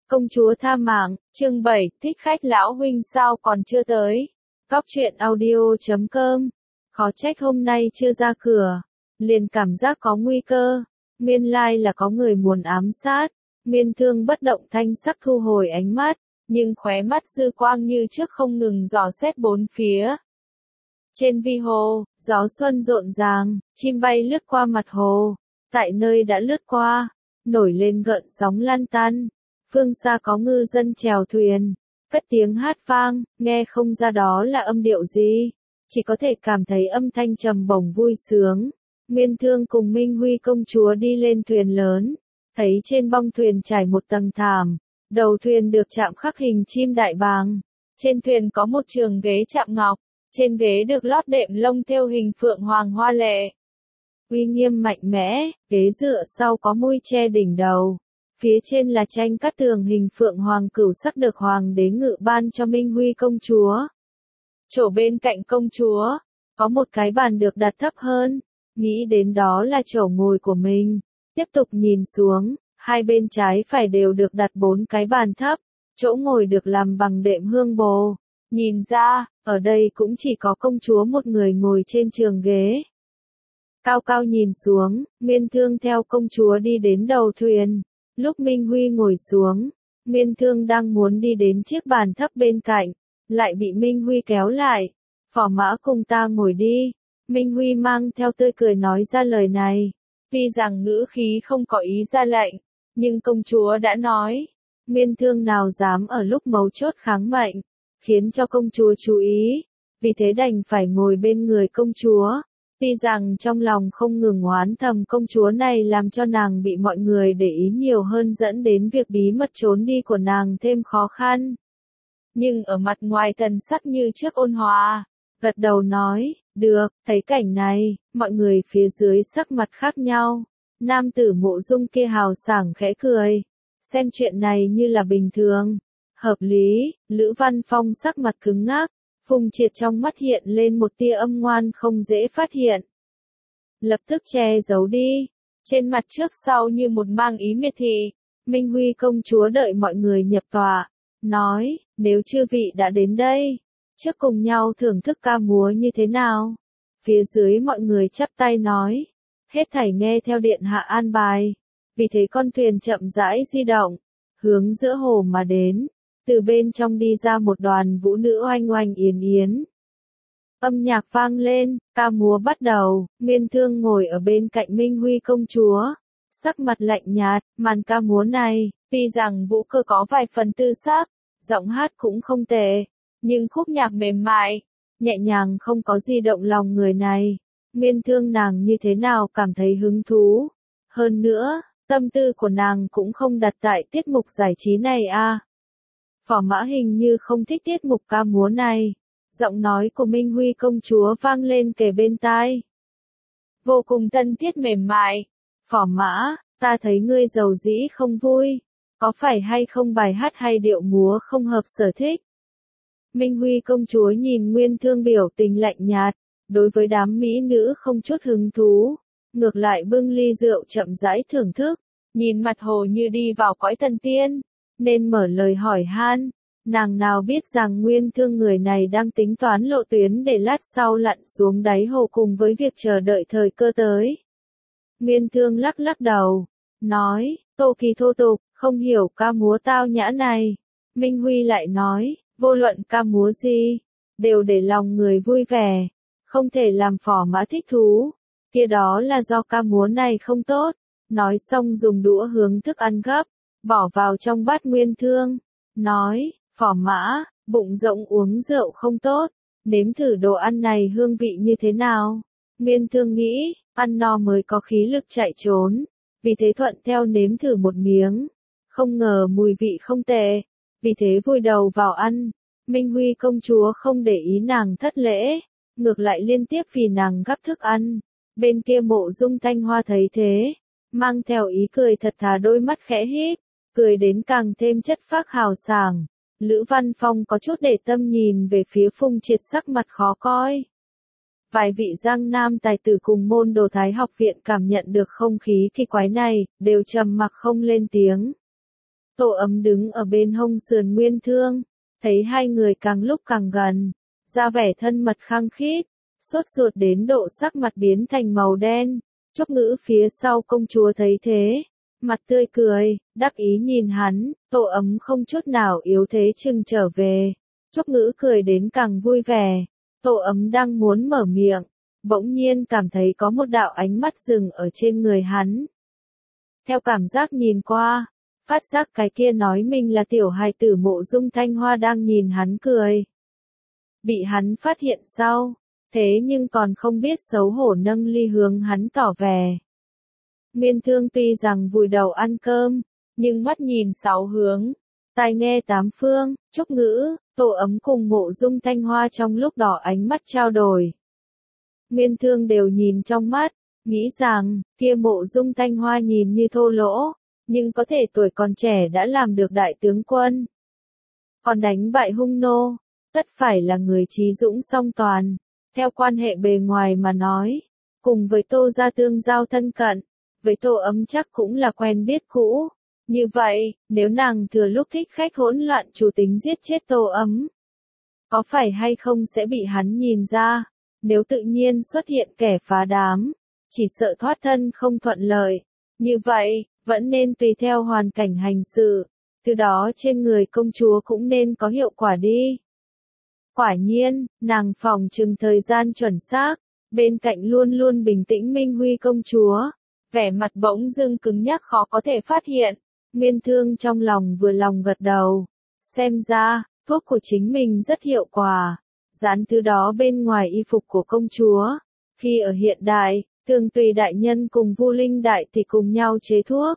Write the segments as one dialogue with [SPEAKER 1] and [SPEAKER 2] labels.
[SPEAKER 1] Công chúa tha mạng, chương 7, thích khách lão huynh sao còn chưa tới. Góc truyện audio.com. Khó trách hôm nay chưa ra cửa. Liền cảm giác có nguy cơ. Nguyên lai là có người muốn ám sát. Nguyên Thương bất động thanh sắc thu hồi ánh mắt, nhưng khóe mắt dư quang như trước không ngừng dò xét bốn phía. Trên vi hồ, gió xuân rộn ràng, chim bay lướt qua mặt hồ. Tại nơi đã lướt qua, nổi lên gợn sóng lan tan. Phương xa có ngư dân chèo thuyền, cất tiếng hát vang, nghe không ra đó là âm điệu gì, chỉ có thể cảm thấy âm thanh trầm bổng vui sướng. Nguyên Thương cùng Minh Huy công chúa đi lên thuyền lớn, thấy trên bong thuyền trải một tầng thảm, đầu thuyền được chạm khắc hình chim đại bàng. Trên thuyền có một trường ghế chạm ngọc, trên ghế được lót đệm lông thêu hình phượng hoàng hoa lệ. Uy nghiêm mạnh mẽ, ghế dựa sau có mui che đỉnh đầu. Phía trên là tranh cát tường hình phượng hoàng cửu sắc được hoàng đế ngự ban cho Minh Huy công chúa. Chỗ bên cạnh công chúa, có một cái bàn được đặt thấp hơn, nghĩ đến đó là chỗ ngồi của mình. Tiếp tục nhìn xuống, hai bên trái phải đều được đặt 4 cái bàn thấp, chỗ ngồi được làm bằng đệm hương bồ. Nhìn ra, ở đây cũng chỉ có công chúa một người ngồi trên trường ghế. Cao cao nhìn xuống, Nguyên Thương theo công chúa đi đến đầu thuyền. Lúc Minh Huy ngồi xuống, Nguyên Thương đang muốn đi đến chiếc bàn thấp bên cạnh, lại bị Minh Huy kéo lại. Phò mã cùng ta ngồi đi. Minh Huy mang theo tươi cười nói ra lời này. Tuy rằng ngữ khí không có ý ra lệnh, nhưng công chúa đã nói. Nguyên Thương nào dám ở lúc mấu chốt kháng mệnh, khiến cho công chúa chú ý. Vì thế đành phải ngồi bên người công chúa. Tuy rằng trong lòng không ngừng oán thầm công chúa này làm cho nàng bị mọi người để ý nhiều hơn dẫn đến việc bí mật trốn đi của nàng thêm khó khăn. Nhưng ở mặt ngoài thần sắc như trước ôn hòa, gật đầu nói, được, thấy cảnh này, mọi người phía dưới sắc mặt khác nhau. Nam tử Mộ Dung kia hào sảng khẽ cười, xem chuyện này như là bình thường, hợp lý. Lữ Văn Phong sắc mặt cứng ngắc. Phùng Triệt trong mắt hiện lên một tia âm ngoan không dễ phát hiện. Lập tức che giấu đi. Trên mặt trước sau như một mang ý miệt thị. Minh Huy công chúa đợi mọi người nhập tọa. Nói, nếu chư vị đã đến đây, trước cùng nhau thưởng thức ca múa như thế nào? Phía dưới mọi người chắp tay nói. Hết thảy nghe theo điện hạ an bài. Vì thế con thuyền chậm rãi di động, hướng giữa hồ mà đến. Từ bên trong đi ra một đoàn vũ nữ oanh oanh yến yến. Âm nhạc vang lên, ca múa bắt đầu. Nguyên Thương ngồi ở bên cạnh Minh Huy công chúa, sắc mặt lạnh nhạt. Màn ca múa này, tuy rằng vũ cơ có vài phần tư sắc, giọng hát cũng không tệ, nhưng khúc nhạc mềm mại, nhẹ nhàng không có gì động lòng người này. Nguyên Thương nàng như thế nào cảm thấy hứng thú. Hơn nữa, tâm tư của nàng cũng không đặt tại tiết mục giải trí này à. Phò mã hình như không thích tiết mục ca múa này. Giọng nói của Minh Huy công chúa vang lên kề bên tai. Vô cùng thân thiết mềm mại. Phò mã, ta thấy ngươi giàu dĩ không vui. Có phải hay không bài hát hay điệu múa không hợp sở thích? Minh Huy công chúa nhìn Nguyên Thương biểu tình lạnh nhạt. Đối với đám mỹ nữ không chút hứng thú. Ngược lại bưng ly rượu chậm rãi thưởng thức. Nhìn mặt hồ như đi vào cõi thần tiên. Nên mở lời hỏi han, nàng nào biết rằng Nguyên Thương người này đang tính toán lộ tuyến để lát sau lặn xuống đáy hồ cùng với việc chờ đợi thời cơ tới. Nguyên Thương lắc lắc đầu, nói, tô kỳ thô tục, không hiểu ca múa tao nhã này. Minh Huy lại nói, vô luận ca múa gì, đều để lòng người vui vẻ, không thể làm phò mã thích thú, kia đó là do ca múa này không tốt. Nói xong dùng đũa hướng thức ăn gấp, bỏ vào trong bát Nguyên Thương, nói, phò mã, bụng rỗng uống rượu không tốt, nếm thử đồ ăn này hương vị như thế nào. Nguyên Thương nghĩ, ăn no mới có khí lực chạy trốn, vì thế thuận theo nếm thử một miếng, không ngờ mùi vị không tệ, vì thế vùi đầu vào ăn. Minh Huy công chúa không để ý nàng thất lễ, ngược lại liên tiếp vì nàng gắp thức ăn. Bên kia Mộ Dung Thanh Hoa thấy thế, mang theo ý cười thật thà, đôi mắt khẽ híp, cười đến càng thêm chất phác hào sảng. Lữ Văn Phong có chút để tâm nhìn về phía Phùng Triệt, sắc mặt khó coi. Vài vị Giang Nam tài tử cùng môn đồ Thái học viện cảm nhận được không khí kỳ quái này, đều trầm mặc không lên tiếng. Tô Ấm đứng ở bên hông sườn Nguyên Thương, thấy hai người càng lúc càng gần, ra vẻ thân mật khăng khít, sốt ruột đến độ sắc mặt biến thành màu đen. Trúc Ngữ phía sau công chúa thấy thế, mặt tươi cười, đắc ý nhìn hắn, Tô Ấm không chút nào yếu thế chừng trở về. Trúc Ngữ cười đến càng vui vẻ, Tô Ấm đang muốn mở miệng, bỗng nhiên cảm thấy có một đạo ánh mắt dừng ở trên người hắn. Theo cảm giác nhìn qua, phát giác cái kia nói mình là tiểu hài tử Mộ Dung Thanh Hoa đang nhìn hắn cười. Bị hắn phát hiện sau, thế nhưng còn không biết xấu hổ nâng ly hướng hắn tỏ vẻ. Nguyên Thương tuy rằng vùi đầu ăn cơm, nhưng mắt nhìn sáu hướng, tai nghe tám phương, Trúc Ngữ, Tô Ấm cùng Mộ Dung Thanh Hoa trong lúc đó ánh mắt trao đổi. Nguyên Thương đều nhìn trong mắt, nghĩ rằng, kia Mộ Dung Thanh Hoa nhìn như thô lỗ, nhưng có thể tuổi còn trẻ đã làm được đại tướng quân. Còn đánh bại hung nô, tất phải là người trí dũng song toàn, theo quan hệ bề ngoài mà nói, cùng với Tô gia tương giao thân cận, với Tô Ấm chắc cũng là quen biết cũ. Như vậy, nếu nàng thừa lúc thích khách hỗn loạn chủ tính giết chết Tô Ấm, có phải hay không sẽ bị hắn nhìn ra, nếu tự nhiên xuất hiện kẻ phá đám, chỉ sợ thoát thân không thuận lợi. Như vậy, vẫn nên tùy theo hoàn cảnh hành sự, từ đó trên người công chúa cũng nên có hiệu quả đi. Quả nhiên, nàng phòng trừng thời gian chuẩn xác, bên cạnh luôn luôn bình tĩnh Minh Huy công chúa, vẻ mặt bỗng dưng cứng nhắc khó có thể phát hiện. Nguyên Thương trong lòng vừa lòng gật đầu, xem ra, thuốc của chính mình rất hiệu quả, dán thứ đó bên ngoài y phục của công chúa. Khi ở hiện đại, Thường Tùy đại nhân cùng Vu Linh đại thì cùng nhau chế thuốc.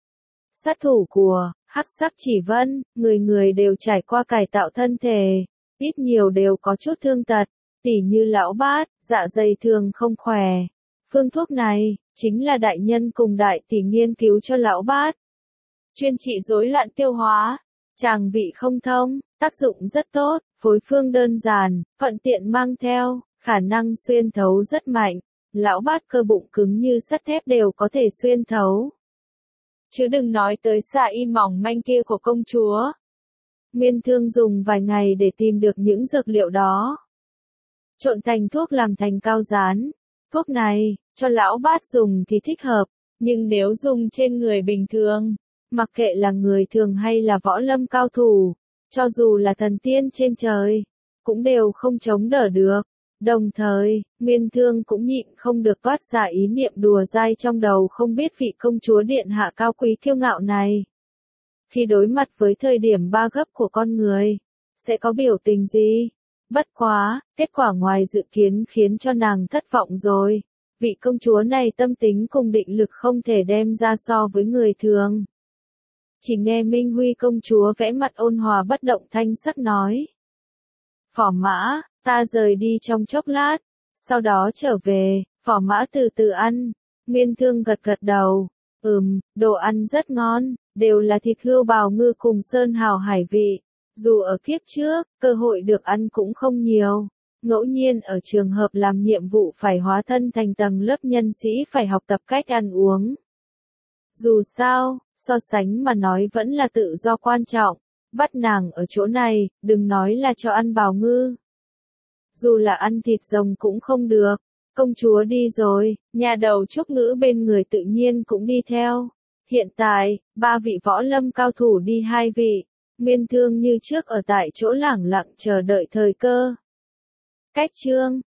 [SPEAKER 1] Sát thủ của Hắc Sắc Chỉ Vân, người người đều trải qua cải tạo thân thể, ít nhiều đều có chút thương tật, tỉ như lão bát, dạ dày thường không khỏe. Phương thuốc này, chính là đại nhân cùng đại tỷ nghiên cứu cho lão bát. Chuyên trị rối loạn tiêu hóa, tràng vị không thông, tác dụng rất tốt, phối phương đơn giản, thuận tiện mang theo, khả năng xuyên thấu rất mạnh. Lão bát cơ bụng cứng như sắt thép đều có thể xuyên thấu. Chứ đừng nói tới xà y mỏng manh kia của công chúa. Nguyên Thương dùng vài ngày để tìm được những dược liệu đó. Trộn thành thuốc làm thành cao dán. Thuốc này, cho lão bát dùng thì thích hợp, nhưng nếu dùng trên người bình thường, mặc kệ là người thường hay là võ lâm cao thủ, cho dù là thần tiên trên trời, cũng đều không chống đỡ được. Đồng thời, Nguyên Thương cũng nhịn không được toát ra ý niệm đùa dai trong đầu không biết vị công chúa điện hạ cao quý kiêu ngạo này. Khi đối mặt với thời điểm ba gấp của con người, sẽ có biểu tình gì? Bất quá, kết quả ngoài dự kiến khiến cho nàng thất vọng rồi. Vị công chúa này tâm tính cùng định lực không thể đem ra so với người thường. Chỉ nghe Minh Huy công chúa vẽ mặt ôn hòa bất động thanh sắc nói. Phò mã, ta rời đi trong chốc lát, sau đó trở về, phò mã từ từ ăn. Nguyên Thương gật gật đầu, đồ ăn rất ngon, đều là thịt hươu bào ngư cùng sơn hào hải vị. Dù ở kiếp trước, cơ hội được ăn cũng không nhiều. Ngẫu nhiên ở trường hợp làm nhiệm vụ phải hóa thân thành tầng lớp nhân sĩ phải học tập cách ăn uống. Dù sao, so sánh mà nói vẫn là tự do quan trọng. Bắt nàng ở chỗ này, đừng nói là cho ăn bào ngư. Dù là ăn thịt rồng cũng không được. Công chúa đi rồi, nhà đầu Trúc Ngữ bên người tự nhiên cũng đi theo. Hiện tại, 3 vị võ lâm cao thủ đi 2 vị. Nguyên Thương như trước ở tại chỗ lẳng lặng chờ đợi thời cơ. Cách chương